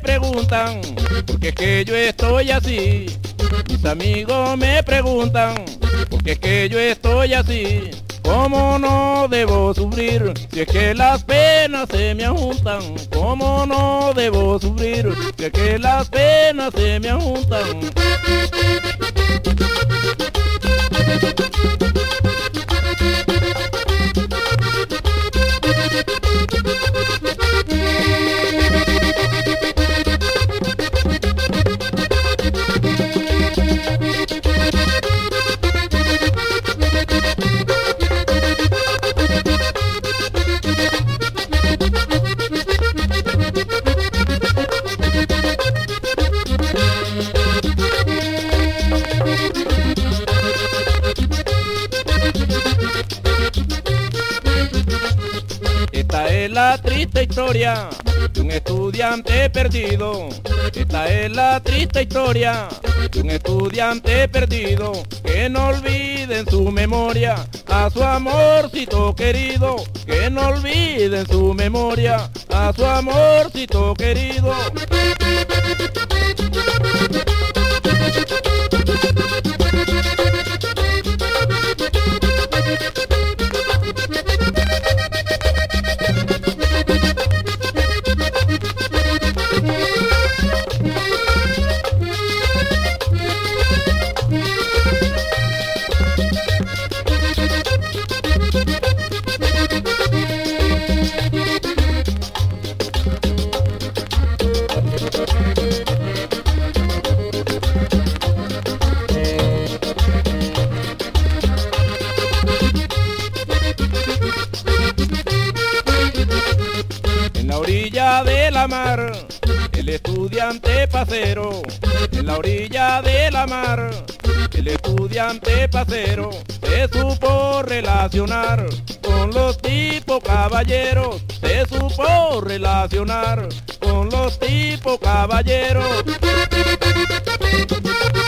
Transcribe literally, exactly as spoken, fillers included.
preguntan por qué es que yo estoy así. Mis amigos me preguntan por qué es que yo estoy así. ¿Cómo no debo sufrir si es que las penas se me ajuntan? ¿Cómo no debo sufrir si es que las penas se me ajuntan? Esta es la triste historia de un estudiante perdido. Esta es la triste historia de un estudiante perdido que no olvide en su memoria a su amorcito querido. Que no olvide en su memoria a su amorcito querido. En la orilla de la mar, el estudiante pasero. En la orilla de la mar, el estudiante pasero se supo relacionar con los tipos caballeros. Se supo relacionar con los tipos caballeros.